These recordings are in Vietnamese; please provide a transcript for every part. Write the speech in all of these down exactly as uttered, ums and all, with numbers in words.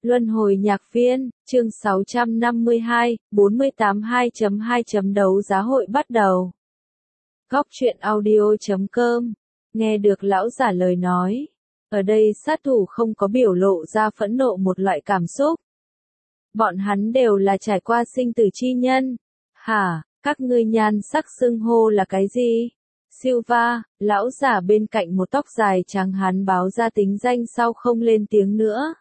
Luân hồi nhạc viên, chương sáu trăm năm mươi hai, bốn mươi tám hai chấm hai đấu giá hội bắt đầu. Góc truyện audio chấm com, nghe được lão giả lời nói. Ở đây sát thủ không có biểu lộ ra phẫn nộ một loại cảm xúc. Bọn hắn đều là trải qua sinh tử chi nhân. Hả, các ngươi nhan sắc xưng hô là cái gì? Silva, lão giả bên cạnh một tóc dài trắng hắn báo ra tính danh sau không lên tiếng nữa.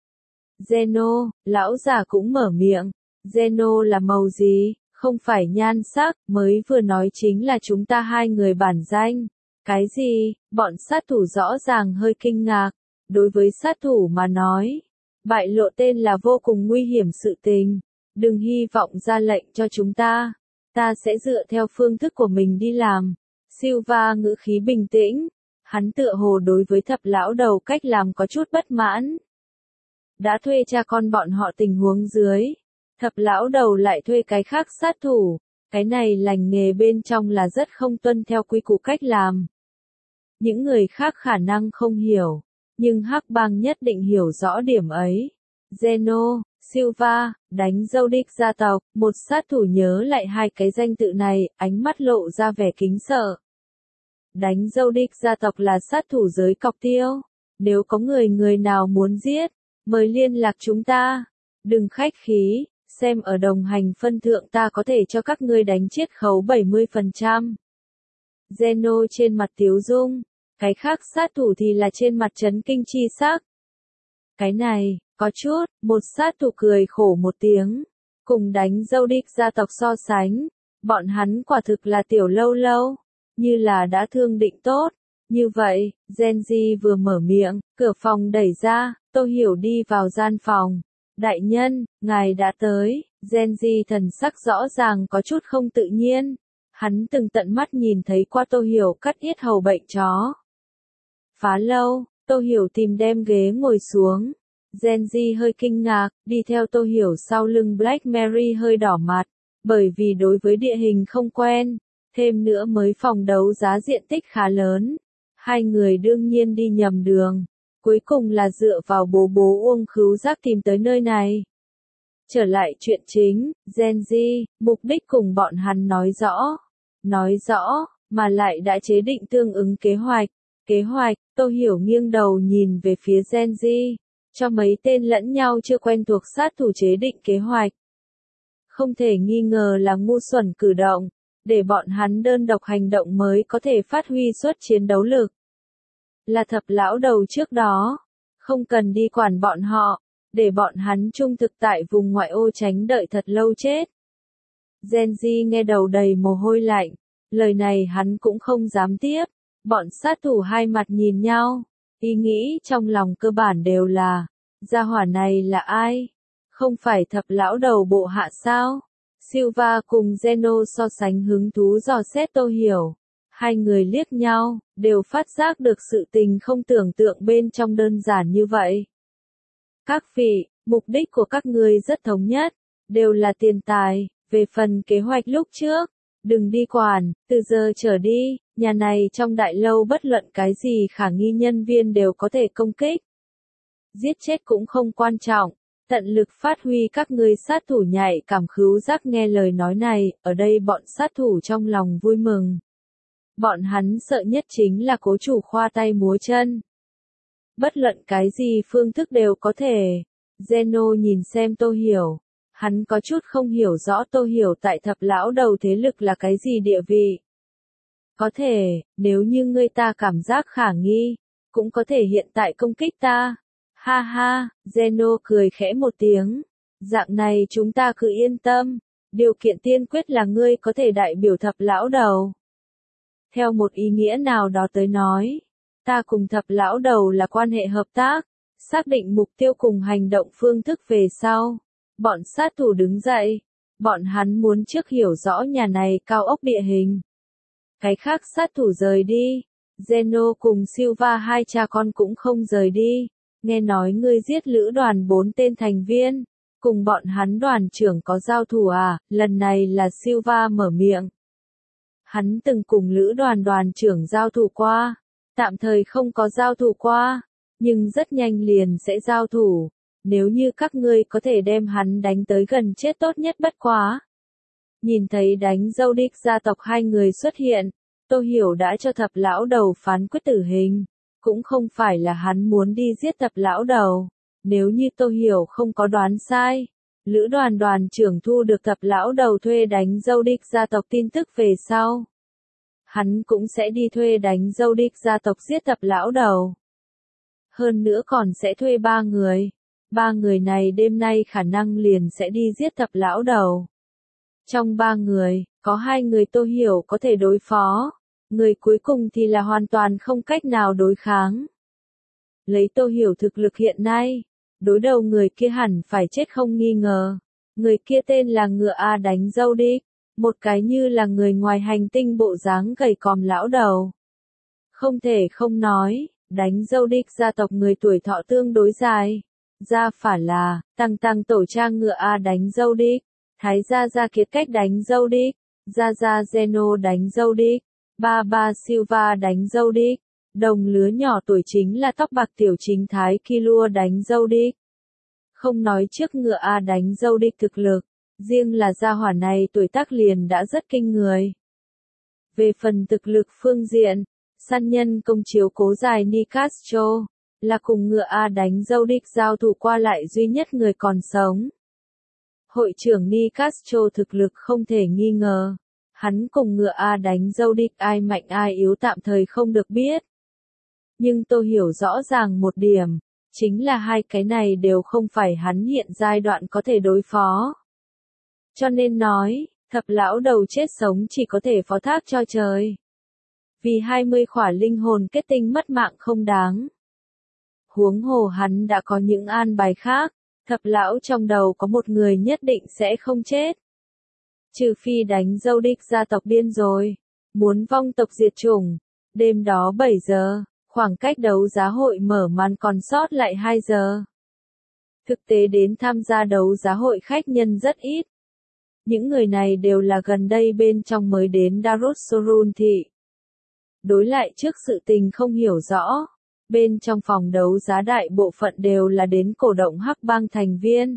Zeno, lão già cũng mở miệng. Zeno là màu gì? Không phải nhan sắc, mới vừa nói chính là chúng ta hai người bản danh. Cái gì? Bọn sát thủ rõ ràng hơi kinh ngạc. Đối với sát thủ mà nói, bại lộ tên là vô cùng nguy hiểm sự tình. Đừng hy vọng ra lệnh cho chúng ta. Ta sẽ dựa theo phương thức của mình đi làm. Silva ngữ khí bình tĩnh. Hắn tựa hồ đối với thập lão đầu cách làm có chút bất mãn. Đã thuê cha con bọn họ tình huống dưới. Thập lão đầu lại thuê cái khác sát thủ. Cái này lành nghề bên trong là rất không tuân theo quy củ cách làm. Những người khác khả năng không hiểu. Nhưng Hắc Bang nhất định hiểu rõ điểm ấy. Zeno, Silva, đánh dâu đích gia tộc. Một sát thủ nhớ lại hai cái danh tự này, ánh mắt lộ ra vẻ kính sợ. Đánh dâu đích gia tộc là sát thủ giới cọc tiêu. Nếu có người người nào muốn giết, mời liên lạc chúng ta. Đừng khách khí, xem ở đồng hành phân thượng ta có thể cho các ngươi đánh chiết khấu bảy mươi phần trăm. Zeno trên mặt tiếu dung, cái khác sát thủ thì là trên mặt chấn kinh chi sắc. Cái này, có chút, một sát thủ cười khổ một tiếng. Cùng đánh dâu đích gia tộc so sánh, bọn hắn quả thực là tiểu lâu lâu, như là đã thương định tốt. Như vậy, Genji vừa mở miệng, cửa phòng đẩy ra, Tô Hiểu đi vào gian phòng. Đại nhân, ngài đã tới. Genji thần sắc rõ ràng có chút không tự nhiên. Hắn từng tận mắt nhìn thấy qua Tô Hiểu cắt yết hầu bệnh chó. Phá lâu, Tô Hiểu tìm đem ghế ngồi xuống. Genji hơi kinh ngạc, đi theo Tô Hiểu sau lưng Black Mary hơi đỏ mặt, bởi vì đối với địa hình không quen, thêm nữa mới phòng đấu giá diện tích khá lớn. Hai người đương nhiên đi nhầm đường, cuối cùng là dựa vào bố bố Uông Khứu Giác tìm tới nơi này. Trở lại chuyện chính, Genji, mục đích cùng bọn hắn nói rõ, nói rõ, mà lại đã chế định tương ứng kế hoạch. Kế hoạch, Tô Hiểu nghiêng đầu nhìn về phía Genji, cho mấy tên lẫn nhau chưa quen thuộc sát thủ chế định kế hoạch. Không thể nghi ngờ là ngu xuẩn cử động, để bọn hắn đơn độc hành động mới có thể phát huy suất chiến đấu lực. Là thập lão đầu trước đó, không cần đi quản bọn họ, để bọn hắn trung thực tại vùng ngoại ô tránh đợi thật lâu chết. Genji nghe đầu đầy mồ hôi lạnh, lời này hắn cũng không dám tiếp. Bọn sát thủ hai mặt nhìn nhau, ý nghĩ trong lòng cơ bản đều là, gia hỏa này là ai? Không phải thập lão đầu bộ hạ sao? Silva cùng Zeno so sánh hứng thú dò xét Tô Hiểu. Hai người liếc nhau, đều phát giác được sự tình không tưởng tượng bên trong đơn giản như vậy. Các vị, mục đích của các ngươi rất thống nhất, đều là tiền tài. Về phần kế hoạch lúc trước, đừng đi quản, từ giờ trở đi, nhà này trong đại lâu bất luận cái gì khả nghi nhân viên đều có thể công kích. Giết chết cũng không quan trọng, tận lực phát huy các ngươi sát thủ nhạy cảm khứu giác. Nghe lời nói này, ở đây bọn sát thủ trong lòng vui mừng. Bọn hắn sợ nhất chính là cố chủ khoa tay múa chân. Bất luận cái gì phương thức đều có thể. Zeno nhìn xem Tô Hiểu. Hắn có chút không hiểu rõ Tô Hiểu tại thập lão đầu thế lực là cái gì địa vị. Có thể, nếu như ngươi ta cảm giác khả nghi, cũng có thể hiện tại công kích ta. Ha ha, Zeno cười khẽ một tiếng. Dạng này chúng ta cứ yên tâm. Điều kiện tiên quyết là ngươi có thể đại biểu thập lão đầu. Theo một ý nghĩa nào đó tới nói, ta cùng thập lão đầu là quan hệ hợp tác, xác định mục tiêu cùng hành động phương thức về sau. Bọn sát thủ đứng dậy, bọn hắn muốn trước hiểu rõ nhà này cao ốc địa hình. Cái khác sát thủ rời đi, Zeno cùng Silva hai cha con cũng không rời đi. Nghe nói ngươi giết lữ đoàn bốn tên thành viên, cùng bọn hắn đoàn trưởng có giao thủ à? Lần này là Silva mở miệng. Hắn từng cùng lữ đoàn đoàn trưởng giao thủ qua, tạm thời không có giao thủ qua, nhưng rất nhanh liền sẽ giao thủ. Nếu như các ngươi có thể đem hắn đánh tới gần chết tốt nhất bất quá. Nhìn thấy đánh dâu đích gia tộc hai người xuất hiện, Tô Hiểu đã cho thập lão đầu phán quyết tử hình. Cũng không phải là hắn muốn đi giết thập lão đầu. Nếu như Tô Hiểu không có đoán sai, lữ đoàn đoàn trưởng thu được thập lão đầu thuê đánh dâu đích gia tộc tin tức về sau. Hắn cũng sẽ đi thuê đánh dâu đích gia tộc giết thập lão đầu. Hơn nữa còn sẽ thuê ba người. Ba người này đêm nay khả năng liền sẽ đi giết thập lão đầu. Trong ba người, có hai người Tô Hiểu có thể đối phó. Người cuối cùng thì là hoàn toàn không cách nào đối kháng. Lấy Tô Hiểu thực lực hiện nay, đối đầu người kia hẳn phải chết không nghi ngờ. Người kia tên là Ngựa A đánh dâu đích, một cái như là người ngoài hành tinh bộ dáng gầy còm lão đầu. Không thể không nói, đánh dâu đích gia tộc người tuổi thọ tương đối dài. Gia phả là, tăng tăng tổ trang Ngựa A đánh dâu đích, Thái gia gia kiệt cách đánh dâu đích, gia gia Zeno đánh dâu đích, ba ba Silva đánh dâu đích, đồng lứa nhỏ tuổi chính là tóc bạc tiểu chính Thái Killua đánh dâu đích. Không nói trước Ngựa A đánh dâu đích thực lực, riêng là gia hỏa này tuổi tác liền đã rất kinh người. Về phần thực lực phương diện, săn nhân công chiếu cố dài Nicastro, là cùng Ngựa A đánh dâu đích giao thủ qua lại duy nhất người còn sống. Hội trưởng Nicastro thực lực không thể nghi ngờ. Hắn cùng Ngựa A đánh dâu đích ai mạnh ai yếu tạm thời không được biết. Nhưng tôi hiểu rõ ràng một điểm, chính là hai cái này đều không phải hắn hiện giai đoạn có thể đối phó. Cho nên nói, thập lão đầu chết sống chỉ có thể phó thác cho trời. Vì hai mươi khỏa linh hồn kết tinh mất mạng không đáng. Huống hồ hắn đã có những an bài khác, thập lão trong đầu có một người nhất định sẽ không chết. Trừ phi đánh dâu đích gia tộc điên rồi, muốn vong tộc diệt chủng. Đêm đó bảy giờ, khoảng cách đấu giá hội mở màn còn sót lại hai giờ. Thực tế đến tham gia đấu giá hội khách nhân rất ít. Những người này đều là gần đây bên trong mới đến Darussurun thị. Đối lại trước sự tình không hiểu rõ, bên trong phòng đấu giá đại bộ phận đều là đến cổ động Hắc Bang thành viên.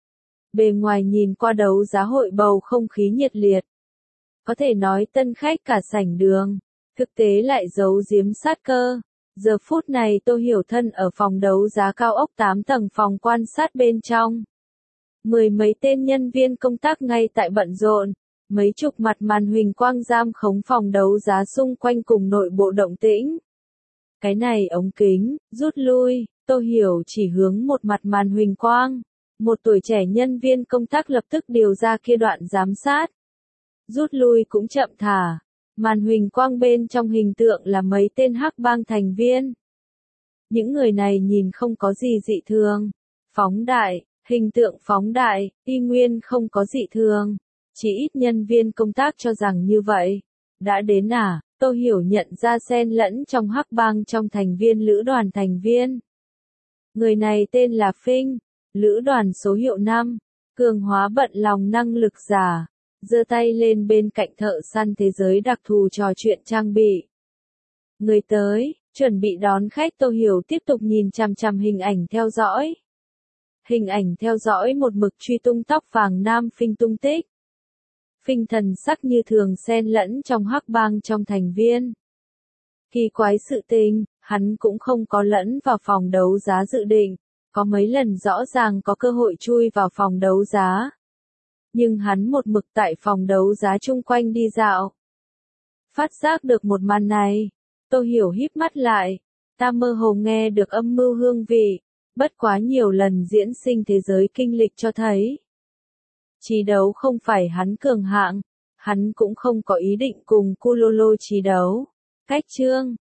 Bề ngoài nhìn qua đấu giá hội bầu không khí nhiệt liệt. Có thể nói tân khách cả sảnh đường, thực tế lại giấu giếm sát cơ. Giờ phút này Tô Hiểu thân ở phòng đấu giá cao ốc tám tầng phòng quan sát bên trong. Mười mấy tên nhân viên công tác ngay tại bận rộn, mấy chục mặt màn huỳnh quang giam khống phòng đấu giá xung quanh cùng nội bộ động tĩnh. Cái này ống kính, rút lui, Tô Hiểu chỉ hướng một mặt màn huỳnh quang. Một tuổi trẻ nhân viên công tác lập tức điều ra kia đoạn giám sát. Rút lui cũng chậm thả. Màn huỳnh quang bên trong hình tượng là mấy tên Hắc Bang thành viên. Những người này nhìn không có gì dị thường. Phóng đại, hình tượng phóng đại, y nguyên không có dị thường. Chỉ ít nhân viên công tác cho rằng như vậy. Đã đến à, Tô Hiểu nhận ra xen lẫn trong Hắc Bang trong thành viên lữ đoàn thành viên. Người này tên là Phinh, lữ đoàn số hiệu năm, cường hóa bận lòng năng lực giả. Giơ tay lên bên cạnh thợ săn thế giới đặc thù trò chuyện trang bị. Người tới, chuẩn bị đón khách. Tô Hiểu tiếp tục nhìn chằm chằm hình ảnh theo dõi. Hình ảnh theo dõi một mực truy tung tóc vàng nam Phinh tung tích. Phinh thần sắc như thường xen lẫn trong Hắc Bang trong thành viên. Kỳ quái sự tình, hắn cũng không có lẫn vào phòng đấu giá dự định, có mấy lần rõ ràng có cơ hội chui vào phòng đấu giá. Nhưng hắn một mực tại phòng đấu giá chung quanh đi dạo. Phát giác được một màn này, Tô Hiểu híp mắt lại, ta mơ hồ nghe được âm mưu hương vị, bất quá nhiều lần diễn sinh thế giới kinh lịch cho thấy. Trí đấu không phải hắn cường hạng, hắn cũng không có ý định cùng Kulolo trí đấu. Cách chương